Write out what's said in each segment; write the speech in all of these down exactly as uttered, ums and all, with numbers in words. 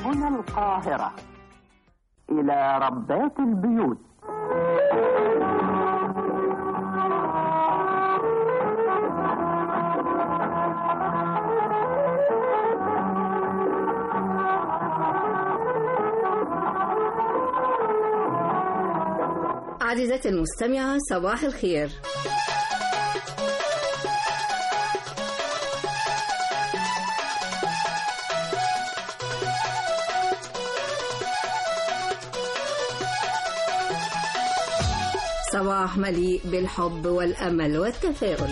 هنا القاهرة، إلى ربات البيوت. عزيزتي المستمعة، صباح الخير. صباح مليء بالحب والأمل والتفاؤل.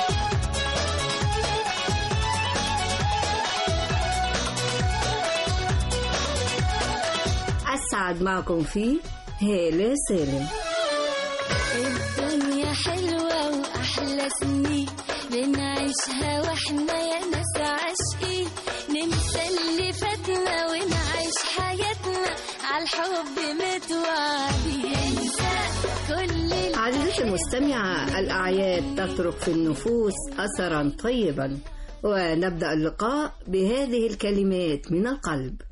أسعد معكم فيه هالة سالم. الدنيا حلوة وأحلى سنين بنعيشها وإحنا يا ناس عاشقين، ننسى اللي فاتنا ونعيش حياتنا عالحب متوعدين. كل عزيزتي المستمعة، الأعياد تترك في النفوس أثرا طيبا، ونبدأ اللقاء بهذه الكلمات من القلب.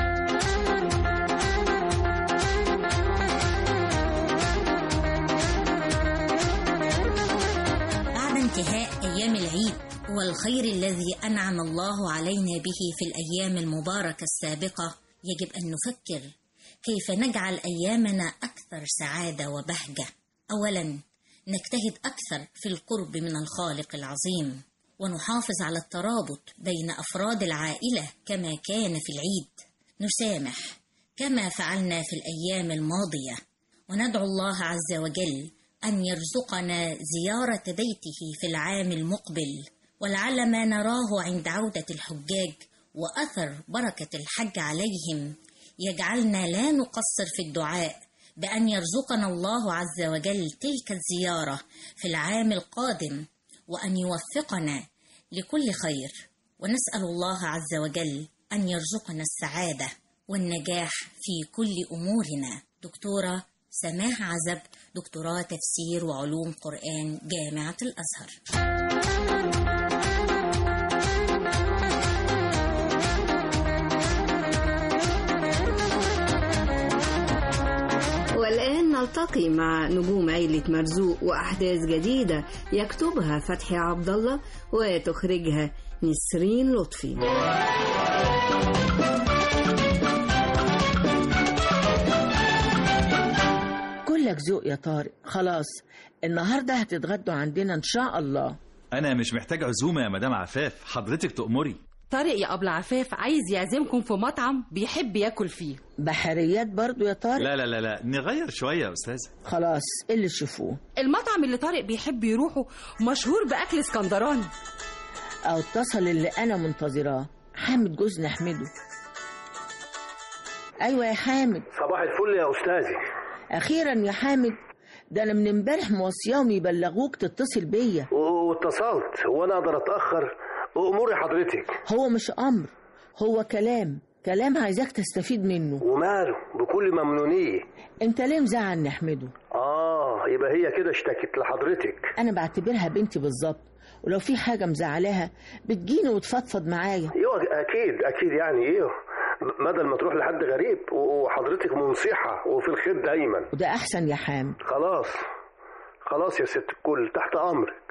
انتهاء أيام العيد والخير الذي أنعم الله علينا به في الأيام المباركة السابقة، يجب أن نفكر كيف نجعل أيامنا أكثر سعادة وبهجة. أولا، نجتهد أكثر في القرب من الخالق العظيم، ونحافظ على الترابط بين أفراد العائلة كما كان في العيد. نسامح كما فعلنا في الأيام الماضية، وندعو الله عز وجل أن يرزقنا زيارة بيته في العام المقبل، ولعل ما نراه عند عودة الحجاج وأثر بركة الحج عليهم يجعلنا لا نقصر في الدعاء بأن يرزقنا الله عز وجل تلك الزيارة في العام القادم، وأن يوفقنا لكل خير. ونسأل الله عز وجل أن يرزقنا السعادة والنجاح في كل أمورنا. دكتورة سماح عزب، دكتوراه تفسير وعلوم قرآن، جامعة الأزهر. والآن نلتقي مع نجوم عيلة مرزوق وأحداث جديدة يكتبها فتحي عبد الله وتخرجها نسرين لطفي. كلك ذوق يا طارق. خلاص النهارده هتتغدوا عندنا ان شاء الله. انا مش محتاج عزومه يا مدام عفاف، حضرتك تأمري. طارق يا أبلة عفاف عايز يعزمكم في مطعم بيحب ياكل فيه. بحريات برضو يا طارق؟ لا لا لا لا نغير شويه يا استاذه. خلاص اللي تشوفوه. المطعم اللي طارق بيحب يروحه مشهور باكل اسكندراني. او اتصل اللي انا منتظراه، حامد جوزنا احمده. ايوه يا حامد. صباح الفل يا استاذي. اخيرا يا حامد، ده انا من امبارح موصياهم يبلغوك تتصل بيا. واتصلت، وانا اقدر اتاخر؟ اموري حضرتك. هو مش امر، هو كلام كلام عايزاك تستفيد منه. وماله بكل ممنونيه. انت ليه مزعل نحمده؟ اه يبقى هي كده اشتكت لحضرتك. انا بعتبرها بنتي بالظبط، ولو في حاجه مزعلاها بتجيني وتفضفض معايا. ايوه اكيد اكيد، يعني ايه بدل ما تروح لحد غريب، وحضرتك منصحه وفي الخير دايما. وده احسن يا حامد. خلاص خلاص يا ست الكل، تحت امرك.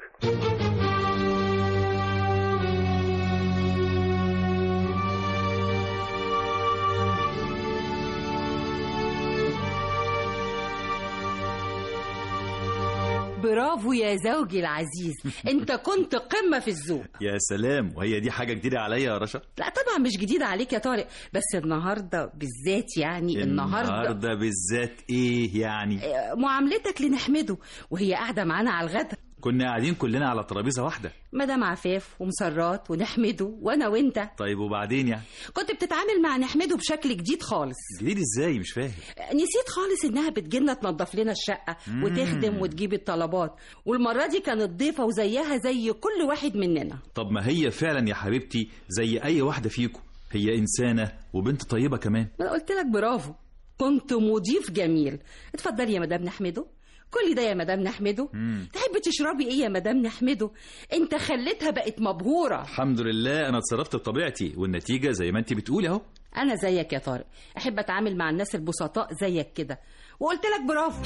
برافو يا زوجي العزيز، انت كنت قمة في الذوق. يا سلام، وهي دي حاجة جديدة عليا يا رشا؟ لا طبعا مش جديدة عليك يا طارق، بس النهاردة بالذات يعني النهاردة النهاردة بالذات ايه يعني؟ معاملتك لنحمده وهي قاعدة معانا على الغدا. كنا قاعدين كلنا على ترابيزة واحدة، مدام عفاف ومسرات ونحمده وانا وانت. طيب وبعدين يعني؟ كنت بتتعامل مع نحمده بشكل جديد خالص. جديد ازاي؟ مش فاهم. نسيت خالص انها بتجيلنا تنظف لنا الشقة مم. وتخدم وتجيب الطلبات، والمرة دي كانت ضيفة وزيها زي كل واحد مننا. طب ما هي فعلا يا حبيبتي زي اي واحدة فيكم، هي انسانة وبنت طيبة كمان. ما قلت لك برافو، كنت مضيف جميل. اتفضلي يا مدام نحمده، كل ده يا مدام نحمده. مم. تحبي تشربي ايه يا مدام نحمده؟ انت خليتها بقت مبهوره. الحمد لله انا اتصرفت بطبيعتي، والنتيجه زي ما انت بتقولي اهو. انا زيك يا طارق، احب اتعامل مع الناس البسطاء زيك كده، وقلت لك برافو.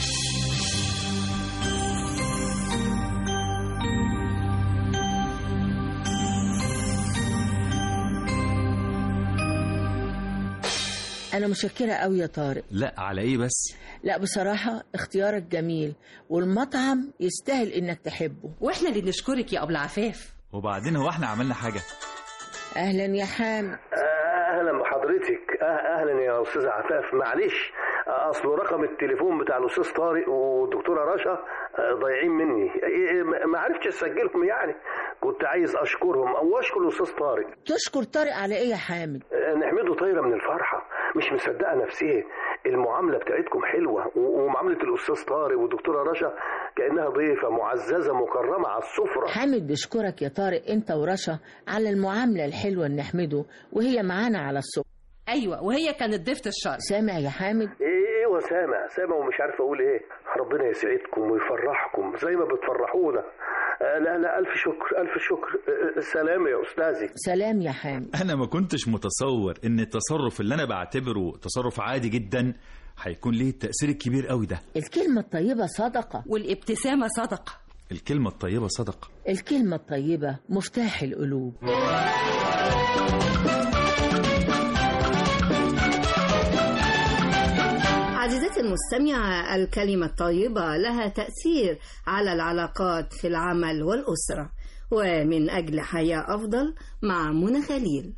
أنا مشكرة قوي يا طارق. لا على ايه بس؟ لا بصراحة اختيارك جميل، والمطعم يستاهل إنك تحبه. واحنا اللي نشكرك يا أبو العفاف. وبعدين هو احنا عملنا حاجة؟ أهلا يا حامد. اهلا بحضرتك. اهلا يا استاذ عفاف. معلش اصل رقم التليفون بتاع الاستاذ طارق والدكتوره رشا ضايعين مني، ما عرفتش اسجلهم يعني. كنت عايز اشكرهم او اشكر الاستاذ طارق. تشكر طارق على ايه يا حامد؟ نحمده طايره من الفرحه، مش مصدقه نفسها. المعامله بتاعتكم حلوه، ومعامله الاستاذ طارق والدكتوره رشا كانها ضيفه معززه مكرمه على السفره. حامد بيشكرك يا طارق انت ورشا على المعامله الحلوه اللي نحمده، وهي معانا على السفره. ايوه، وهي كانت ضيفه الشرف. سامع يا حامد؟ ايوه سامع سامع ومش عارف اقول ايه. ربنا يسعدكم ويفرحكم زي ما بتفرحونا. لا لا ألف شكر ألف شكر. سلام يا أستاذي. سلام يا حامد. أنا ما كنتش متصور إن التصرف اللي أنا بعتبره تصرف عادي جدا هيكون ليه التأثير الكبير قوي ده. الكلمة الطيبة صدقة، والابتسامة صدقة. الكلمة الطيبة صدقة. الكلمة الطيبة مفتاح القلوب. عزيزتي المستمعة، الكلمة الطيبة لها تأثير على العلاقات في العمل والأسرة. ومن أجل حياة أفضل مع منى خليل.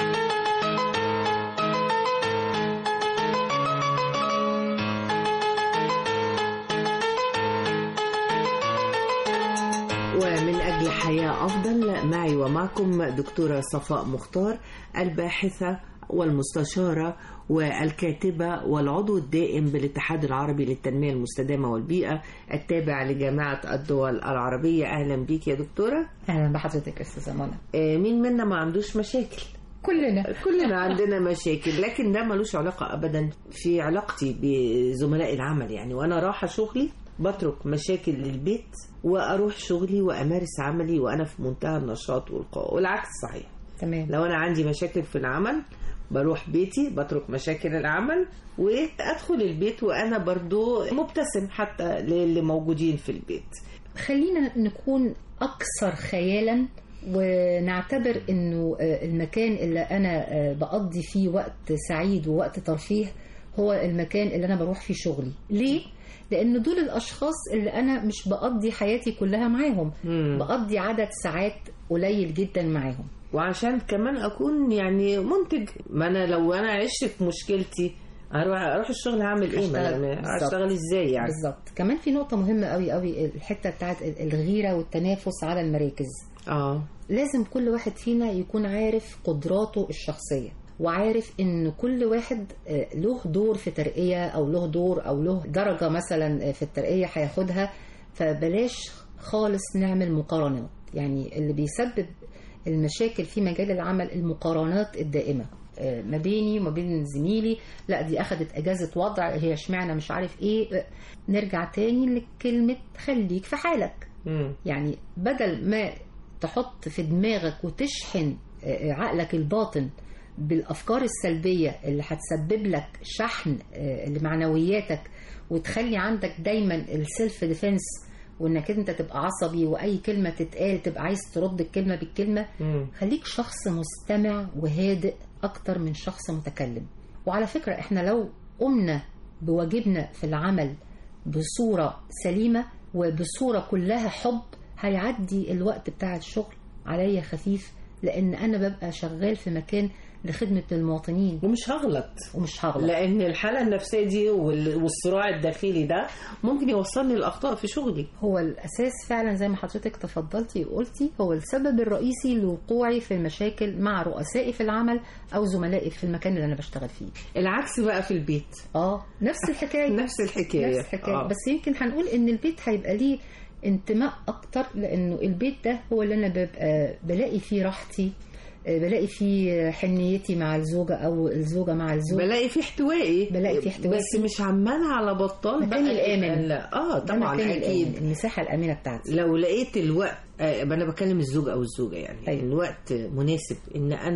ومن أجل حياة أفضل معي ومعكم دكتورة صفاء مختار، الباحثة والمستشارة والكاتبة والعضو الدائم بالاتحاد العربي للتنمية المستدامة والبيئة التابع لجامعة الدول العربية. أهلا بيك يا دكتورة. أهلا بحضرتك أستاذة منى. آه مين منا ما عندوش مشاكل؟ كلنا كلنا عندنا مشاكل، لكن ده ملوش علاقة أبدا في علاقتي بزملاء العمل. يعني وأنا رايحة شغلي بترك مشاكل للبيت وأروح شغلي وأمارس عملي وأنا في منتهى النشاط والقوة، والعكس صحيح. تمام. لو أنا عندي مشاكل في العمل بروح بيتي بترك مشاكل العمل وأدخل البيت وأنا برضو مبتسم حتى للي موجودين في البيت. خلينا نكون أكثر خيالا ونعتبر أنه المكان اللي أنا بقضي فيه وقت سعيد ووقت ترفيه هو المكان اللي أنا بروح فيه شغلي. ليه؟ لأن دول الأشخاص اللي أنا مش بقضي حياتي كلها معاهم، مم. بقضي عدد ساعات قليل جدا معاهم. وعشان كمان أكون يعني منتج. ما أنا لو أنا عشت في مشكلتي أروح أروح الشغل هعمل إيه؟ هشتغل إزاي يعني؟ بالظبط. كمان في نقطة مهمة قوي قوي، الحتة بتاعت الغيرة والتنافس على المراكز. آه لازم كل واحد فينا يكون عارف قدراته الشخصية، وعارف ان كل واحد له دور في ترقية او له دور او له درجة مثلا في الترقية هياخدها. فبلاش خالص نعمل مقارنات. يعني اللي بيسبب المشاكل في مجال العمل المقارنات الدائمة ما بيني وما بين زميلي. لا دي اخدت اجازة وضع، هي اشمعنى مش عارف ايه. نرجع تاني لكلمة خليك في حالك. م. يعني بدل ما تحط في دماغك وتشحن عقلك الباطن بالأفكار السلبية اللي هتسبب لك شحن لمعنوياتك وتخلي عندك دايما السيلف ديفنس، وانك انت تبقى عصبي واي كلمة تتقال تبقى عايز ترد الكلمة بالكلمة. م. خليك شخص مستمع وهادئ اكتر من شخص متكلم. وعلى فكرة احنا لو قمنا بواجبنا في العمل بصورة سليمة وبصورة كلها حب هيعدي الوقت بتاع الشغل عليا خفيف، لان انا ببقى شغال في مكان لخدمة المواطنين ومش هغلط ومش هغلط لأن الحالة النفسية دي والصراع الداخلي ده ممكن يوصلني للأخطاء في شغلي. هو الأساس فعلا زي ما حضرتك تفضلتي وقلتي، هو السبب الرئيسي لوقوعي في المشاكل مع رؤسائي في العمل أو زملائي في المكان اللي أنا بشتغل فيه. العكس بقى في البيت. آه نفس الحكاية نفس الحكاية نفس الحكاية آه. بس يمكن هنقول إن البيت هيبقى ليه انتماء أكتر، لأنه البيت ده هو اللي أنا ببقى بلاقي فيه راحتي، بلاقي فيه حنيتي مع الزوجة أو الزوجة مع الزوج، بلاقي فيه احتوائي بلاقي فيه احتوائي بس مش عمال على بطال. مكان الآمن. لا اه طبعا أكيد المساحة الآمنة بتاعتي. لو لقيت الوقت آه أنا بكلم الزوج أو الزوجة يعني أيوة. الوقت مناسب إن أنا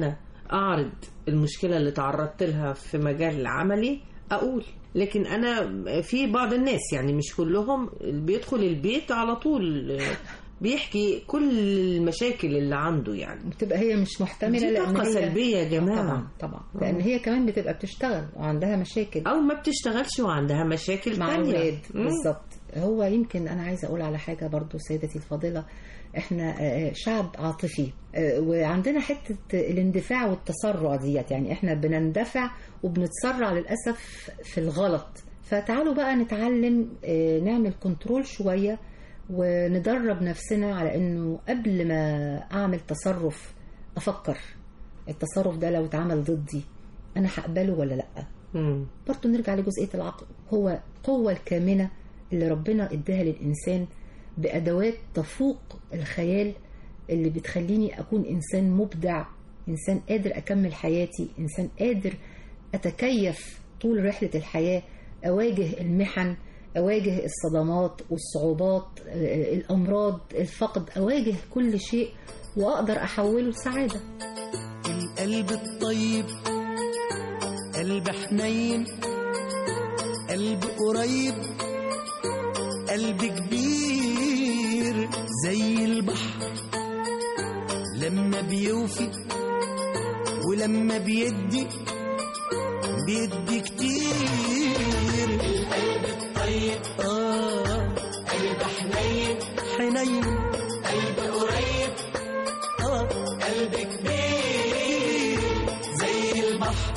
اعرض المشكله اللي تعرضت لها في مجال عملي اقول. لكن انا في بعض الناس يعني مش كلهم بيدخل البيت على طول بيحكي كل المشاكل اللي عنده، يعني بتبقى هي مش محتمله دي طاقه سلبيه يا جماعه. طبعا طبعا لان هي كمان بتبقى بتشتغل وعندها مشاكل او ما بتشتغلش وعندها مشاكل مع تانية. الولاد بالظبط. هو يمكن انا عايزه اقول على حاجه برضو سيدتي الفاضله، احنا شعب عاطفي وعندنا حته الاندفاع والتسرع ديت، يعني احنا بنندفع وبنتسرع للاسف في الغلط. فتعالوا بقى نتعلم نعمل كنترول شويه وندرب نفسنا على انه قبل ما اعمل تصرف افكر التصرف ده لو اتعمل ضدي انا هقبله ولا لا. برضو نرجع لجزئيه العقل، هو القوه الكامنه اللي ربنا اداها للانسان بادوات تفوق الخيال، اللي بتخليني اكون انسان مبدع، انسان قادر اكمل حياتي، انسان قادر اتكيف طول رحله الحياه، اواجه المحن، أواجه الصدمات والصعوبات، الأمراض، الفقد، أواجه كل شيء وأقدر أحوله لسعادة. القلب الطيب قلب حنين، قلب قريب، قلب كبير زي البحر لما بيوفي ولما بيدي بيدي كتير. القلب الطيب آه قلب حنين حنين، قلب قريب آه قلب كبير زي البحر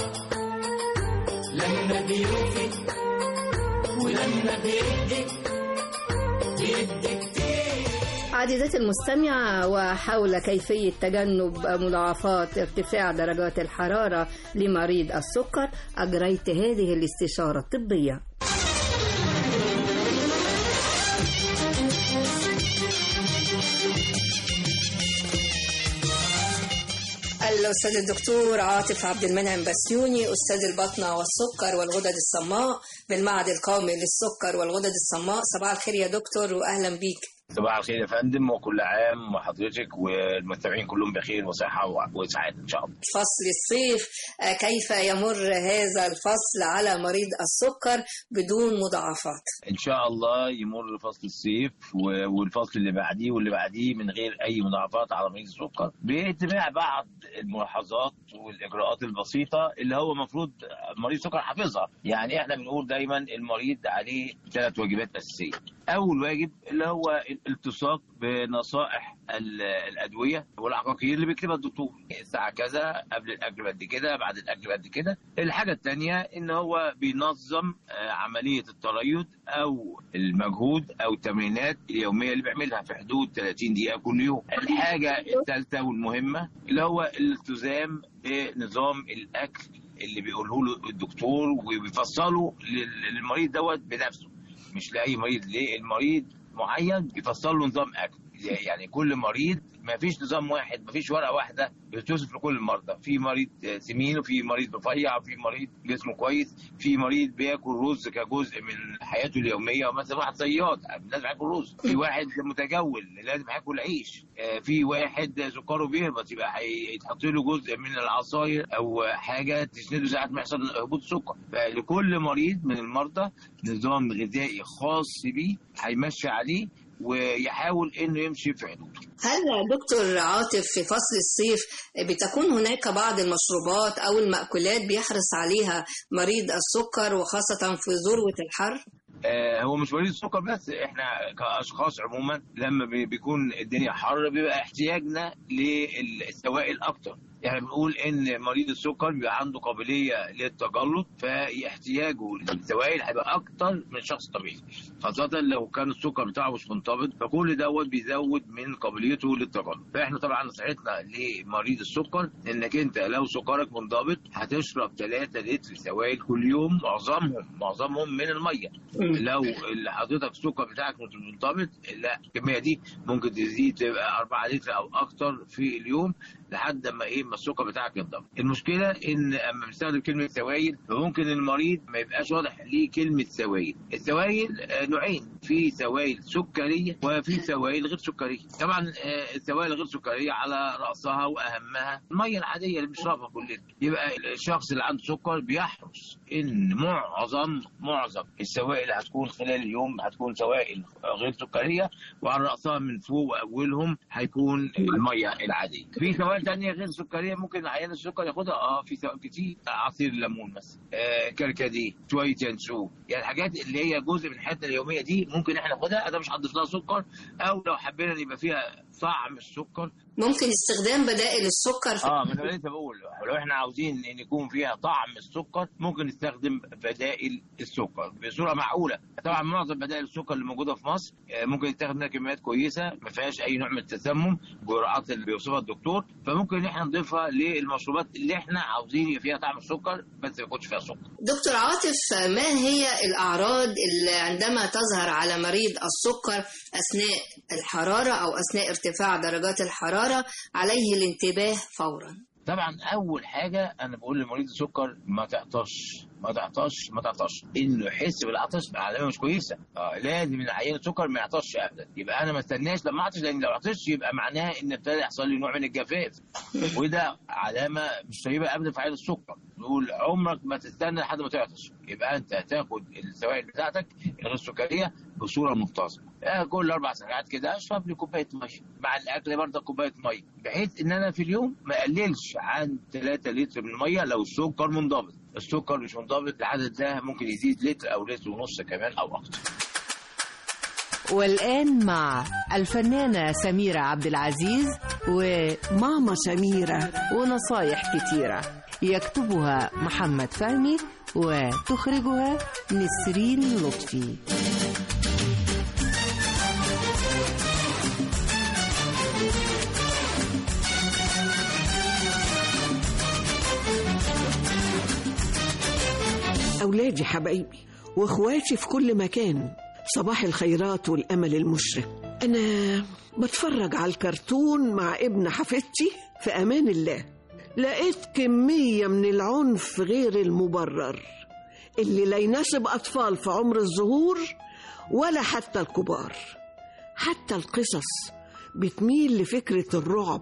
لما بيوفي ولما بيدي بيدي كتير. عزيزتي المستمعة، وحول كيفية تجنب مضاعفات ارتفاع درجات الحرارة لمريض السكر أجريت هذه الاستشارة الطبية. الأستاذ الدكتور عاطف عبد المنعم بسيوني، أستاذ البطنة والسكر والغدد الصماء بالمعهد القومي للسكر والغدد الصماء. صباح الخير يا دكتور وأهلا بيك. صباح الخير يا فندم، وكل عام وحضرتك والمتابعين كلهم بخير وصحة وسعادة إن شاء الله. فصل الصيف، كيف يمر هذا الفصل على مريض السكر بدون مضاعفات؟ إن شاء الله يمر فصل الصيف والفصل اللي بعديه واللي بعديه من غير أي مضاعفات على مريض السكر، باتباع بعض الملاحظات والإجراءات البسيطة اللي هو المفروض مريض السكر حافظها. يعني إحنا بنقول دايما المريض عليه ثلاث واجبات أساسية. أول واجب اللي هو الالتصاق بنصائح الأدوية والعقاقير اللي بيكتبها الدكتور، الساعة كذا، قبل الأكل قد كده، بعد الأكل قد كده. الحاجة الثانية إن هو بينظم عملية التريض أو المجهود أو التمرينات اليومية اللي بيعملها في حدود ثلاثين دقيقة كل يوم. الحاجة الثالثة والمهمة اللي هو الالتزام بنظام الأكل اللي بيقوله له الدكتور وبيفصله للمريض دوت بنفسه، مش لأي مريض، للمريض معين بيفصل له نظام أكل. يعني كل مريض ما فيش نظام واحد، ما فيش ورقة واحدة بتوصف لكل المرضى. في مريض سمين وفي مريض رفيع وفي مريض جسمه كويس، في مريض بياكل رز كجزء من حياته اليومية، مثلا واحد صياد لازم ياكل رز، في واحد متجول لازم ياكل عيش، في واحد سكره بيهبط يبقى هيتحط له جزء من العصاير او حاجة تسنده ساعة ما يحصل هبوط سكر. فلكل مريض من المرضى نظام غذائي خاص بيه هيمشي عليه ويحاول انه يمشي في حدوده. هل دكتور عاطف في فصل الصيف بتكون هناك بعض المشروبات او المأكولات بيحرص عليها مريض السكر وخاصة في ذروة الحر؟ آه هو مش مريض السكر بس، احنا كاشخاص عموما لما بيكون الدنيا حر بيبقى احتياجنا للسوائل اكتر. يعني بنقول ان مريض السكر بيبقى عنده قابليه للتجلط، فاحتياجه للسوائل هيبقى اكتر من شخص طبيعي، خاصه لو كان السكر بتاعه مش منضبط، فكل دوت بيزود من قابليته للتجلط. فاحنا طبعا نصيحتنا لمريض السكر انك انت لو سكرك منضبط هتشرب ثلاثة لتر سوائل كل يوم، معظمهم معظمهم من الميه. لو اللي حضرتك السكر بتاعك مش منضبط، لا الكميه دي ممكن تزيد تبقى أربعة لتر او اكتر في اليوم. لحد ما ايه ما السكر بتاعك ينضبط. المشكله ان اما بنستخدم كلمه سوائل فممكن المريض ما يبقاش واضح ليه كلمه سوائل. السوائل نوعين، في سوائل سكريه وفي سوائل غير سكريه. طبعا السوائل غير سكريه على راسها واهمها الميه العاديه اللي بنشربها كلنا. يبقى الشخص اللي عنده سكر بيحرص ان معظم معظم السوائل اللي هتكون خلال اليوم هتكون سوائل غير سكريه، وعلى راسها من فوق واولهم هيكون الميه العاديه. في سوائل ثانيه غير سكريه ممكن عيان السكر ياخدها، اه في سوائل كتير، عصير الليمون مثلا، آه كركديه، شويه ينسون، يعني الحاجات اللي هي جزء من حياتنا اليوميه دي ممكن احنا ناخدها، ده مش هنضيف لها سكر، او لو حبينا يبقى فيها طعم السكر. ممكن استخدام بدائل السكر في... اه ما انا لسه بقول لو احنا عاوزين ان يكون فيها طعم السكر ممكن نستخدم بدائل السكر بصوره معقوله. طبعا معظم بدائل السكر اللي موجوده في مصر ممكن يستخدم منها كميات كويسه ما فيهاش اي نوع من التسمم بجرعات اللي بيوصفها الدكتور، فممكن احنا نضيفها للمشروبات اللي احنا عاوزين يبقى فيها طعم السكر بس ما يكونش فيها سكر. دكتور عاطف، ما هي الاعراض اللي عندما تظهر على مريض السكر اثناء الحراره او اثناء ارتفاع درجات الحراره عليه الانتباه فورا؟ طبعا اول حاجه انا بقول لمريض السكر ما تعطش ما تعطش ما تعطش انه يحس بالعطش علامه مش كويسه. آه لازم العيان السكر ما يعطش ابدا. يبقى انا ما استناش لما اعطش، لان لو عطش يبقى معناها ان ابتدى يحصل لي نوع من الجفاف وده علامه مش طيبه ابدا في عيان السكر. نقول عمرك ما تستنى لحد ما تعطش، يبقى انت هتاخد السوائل بتاعتك الغير السكريه بصوره منتظمه. آه كل اربع ساعات كده اشرب لي كوبايه ميه، مع الاكل برضه كوبايه ميه، بحيث ان انا في اليوم ما اقللش عن ثلاثة لتر من الميه لو السكر منضبط. السكر مش منضبط العدد ده ممكن يزيد لتر او لتر ونص كمان او اكتر. والآن مع الفنانة سميرة عبد العزيز وماما سميرة ونصايح كتيرة، يكتبها محمد فهمي وتخرجها نسرين لطفي. أولادي حبايبي وإخواتي في كل مكان، صباح الخيرات والأمل المشرق. أنا بتفرج على الكرتون مع ابن حفيدتي في أمان الله، لقيت كمية من العنف غير المبرر اللي لا يناسب أطفال في عمر الظهور ولا حتى الكبار. حتى القصص بتميل لفكرة الرعب،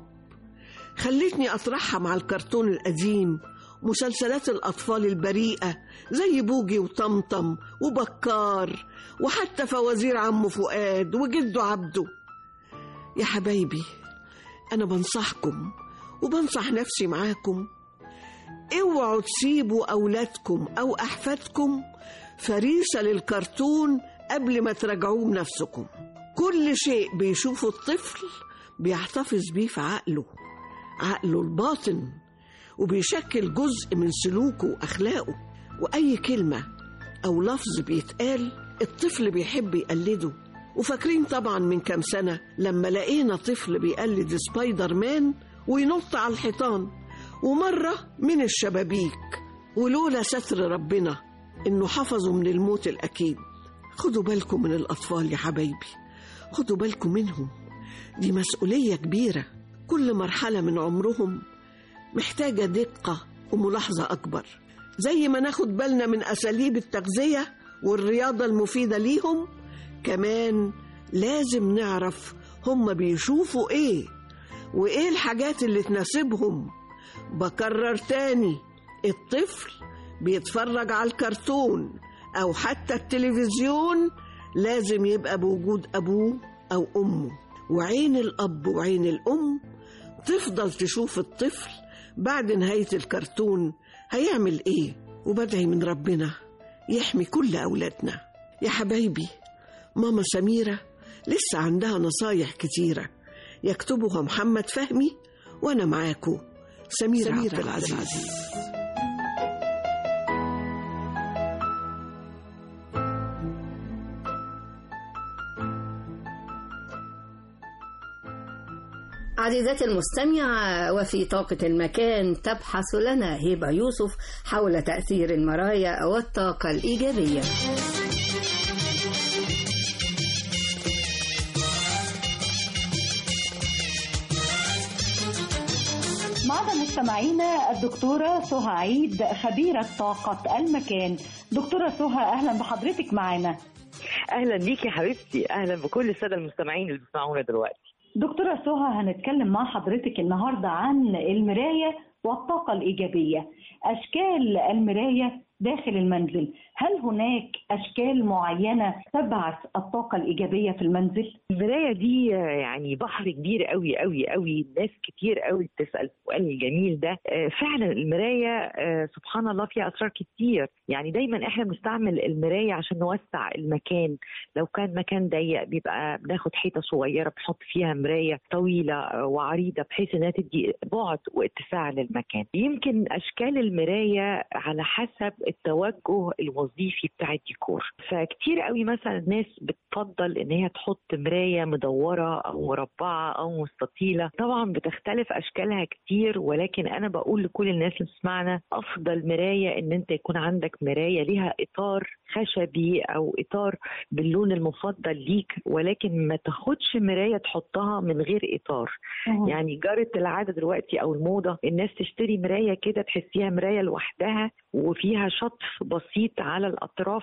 خلتني أطرحها مع الكرتون القديم، مسلسلات الأطفال البريئة زي بوجي وطمطم وبكار، وحتى فوازير عمو فؤاد وجده عبده. يا حبايبي أنا بنصحكم وبنصح نفسي معاكم، اوعوا تسيبوا أولادكم أو أحفادكم فريسة للكرتون قبل ما تراجعوه بنفسكم. كل شيء بيشوفه الطفل بيحتفظ بيه في عقله عقله الباطن، وبيشكل جزء من سلوكه وأخلاقه. وأي كلمة أو لفظ بيتقال الطفل بيحب يقلده. وفاكرين طبعا من كام سنة لما لقينا طفل بيقلد سبايدر مان وينط على الحيطان ومرة من الشبابيك، ولولا ستر ربنا إنه حفظه من الموت الأكيد. خدوا بالكم من الأطفال يا حبايبي، خدوا بالكم منهم، دي مسؤولية كبيرة. كل مرحلة من عمرهم محتاجة دقة وملاحظة أكبر. زي ما ناخد بالنا من أساليب التغذية والرياضة المفيدة ليهم، كمان لازم نعرف هم بيشوفوا إيه وإيه الحاجات اللي تناسبهم. بكرر تاني، الطفل بيتفرج على الكرتون أو حتى التلفزيون لازم يبقى بوجود أبوه أو أمه، وعين الأب وعين الأم تفضل تشوف الطفل بعد نهاية الكرتون هيعمل إيه. وبدعي من ربنا يحمي كل أولادنا. يا حبايبي ماما سميرة لسه عندها نصايح كتيرة، يكتبها محمد فهمي وأنا معاكو سميرة, سميرة عبد العزيز, عبد العزيز. عزيزاتي المستمعة، وفي طاقة المكان تبحث لنا هبة يوسف حول تأثير المرايا والطاقة الإيجابية. ومعنا مستمعينا الدكتورة سهى عيد خبيرة طاقة المكان. دكتورة سهى أهلا بحضرتك معنا. أهلا بيكي حبيبتي، أهلا بكل السادة المستمعين اللي بيسمعونا دلوقتي. دكتورة سهى هنتكلم مع حضرتك النهاردة عن المراية والطاقة الإيجابية. أشكال المراية داخل المنزل، هل هناك أشكال معينة تبعث الطاقة الإيجابية في المنزل؟ المراية دي يعني بحر كبير قوي قوي قوي، ناس كتير قوي بتسأل السؤال الجميل ده. فعلا المراية سبحان الله فيها أسرار كتير. يعني دايما احنا بنستعمل المراية عشان نوسع المكان. لو كان مكان ضيق بيبقى بناخد حيطة صغيرة بنحط فيها مراية طويلة وعريضة بحيث انها تدي بعد واتساع للمكان. يمكن أشكال المراية على حسب التوجه الوظيفي بتاع الديكور. فكتير قوي مثلا الناس بتفضل ان هي تحط مراية مدورة او مربعة او مستطيلة. طبعا بتختلف اشكالها كتير، ولكن انا بقول لكل الناس اللي بتسمعنا افضل مراية ان انت يكون عندك مراية ليها اطار خشبي او اطار باللون المفضل ليك، ولكن ما تاخدش مراية تحطها من غير اطار. أه. يعني جرت العادة دلوقتي او الموضة الناس تشتري مراية كده تحسيها مراية لوحدها وفيها شطف بسيط على الاطراف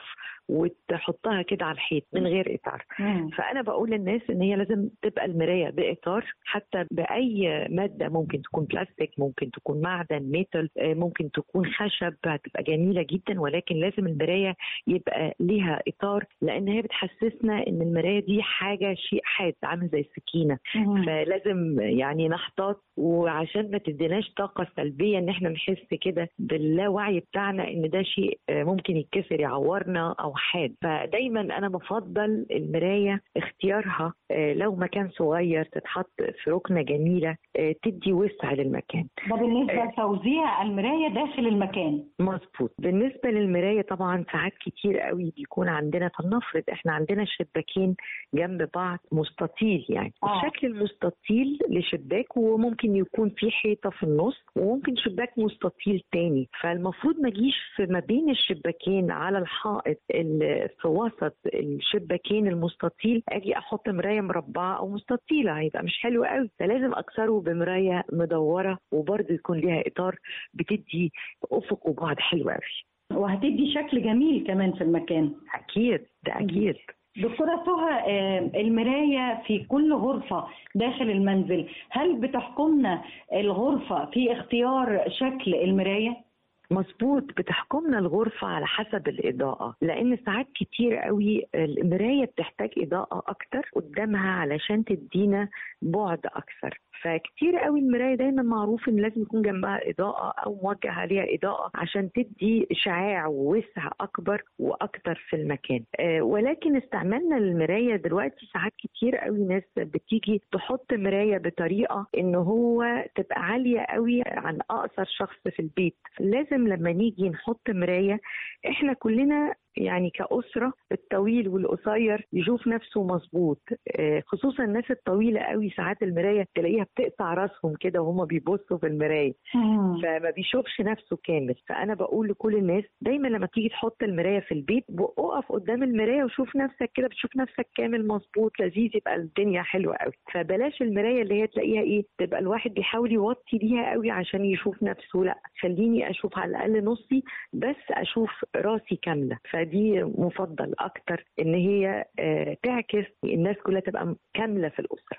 وتحطها كده على الحيط من غير اطار. مم. فانا بقول للناس ان هي لازم تبقى المرايه باطار، حتى باي ماده، ممكن تكون بلاستيك، ممكن تكون معدن، ميتال، ممكن تكون خشب، هتبقى جميله جدا. ولكن لازم المرايه يبقى ليها اطار، لان هي بتحسسنا ان المرايه دي حاجه شيء حاد عامل زي السكينه. مم. فلازم يعني نحتاط، وعشان ما تديناش طاقه سلبيه ان احنا نحس كده باللاوعي بتاعنا ان ده شيء ممكن يتكسر يعورنا او حاد. فدايما انا بفضل المرايه اختيارها لو مكان صغير تتحط في ركنه جميله تدي وسع للمكان. ده بالنسبه لتوزيع المرايه داخل المكان. مظبوط. بالنسبه للمرايه طبعا ساعات كتير قوي بيكون عندنا، فلنفرض احنا عندنا شباكين جنب بعض مستطيل، يعني آه. الشكل المستطيل لشباك، وممكن يكون في حيطه في النص، وممكن شباك مستطيل تاني. فالمفروض ما اجيش في ما بين الشباكين على الحائط في وسط الشباكين المستطيل اجي احط مرايه مربعه او مستطيله، هيبقى مش حلو قوي. فلازم اكسره بمرايه مدوره وبرضه يكون ليها اطار بتدي افق وبعد حلو قوي، وهتدي شكل جميل كمان في المكان. اكيد، ده اكيد. دكتورة سهى، المراية في كل غرفة داخل المنزل، هل بتحكمنا الغرفة في اختيار شكل المراية؟ مظبوط، بتحكمنا الغرفة على حسب الإضاءة، لأن ساعات كتير قوي المراية بتحتاج إضاءة أكتر قدامها علشان تدينا بعد أكثر. فكتير قوي المراية دايما معروف إن لازم يكون جنبها إضاءة أو موجه عليها إضاءة عشان تدي إشعاع ووسع أكبر وأكتر في المكان. أه ولكن استعمالنا للمراية دلوقتي ساعات كتير قوي ناس بتيجي تحط مراية بطريقة إن هو تبقى عالية قوي عن أقصر شخص في البيت. لازم لما نيجي نحط مراية احنا كلنا يعني كأسرة الطويل والقصير يشوف نفسه مظبوط، خصوصا الناس الطويلة قوي ساعات المراية تلاقيها بتقطع راسهم كده وهم بيبصوا في المراية فما بيشوفش نفسه كامل. فأنا بقول لكل الناس دايما لما تيجي تحط المراية في البيت اقف قدام المراية وشوف نفسك كده، بتشوف نفسك كامل مظبوط لذيذ، يبقى الدنيا حلوة قوي. فبلاش المراية اللي هي تلاقيها ايه تبقى الواحد بيحاول يوطي ليها قوي عشان يشوف نفسه، لا خليني اشوف على الأقل نصي بس اشوف راسي كاملة. دي مفضل اكتر ان هي تعكس الناس كلها تبقى كامله في الاسره.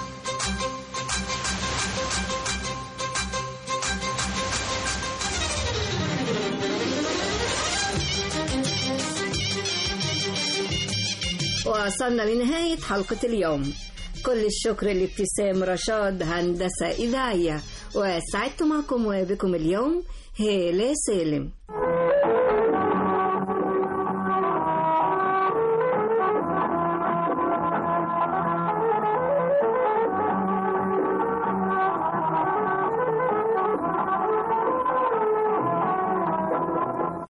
وصلنا لنهايه حلقه اليوم. كل الشكر لابتسام رشاد هندسه اذاعيه، وسعدت معكم وبكم اليوم هالة سالم.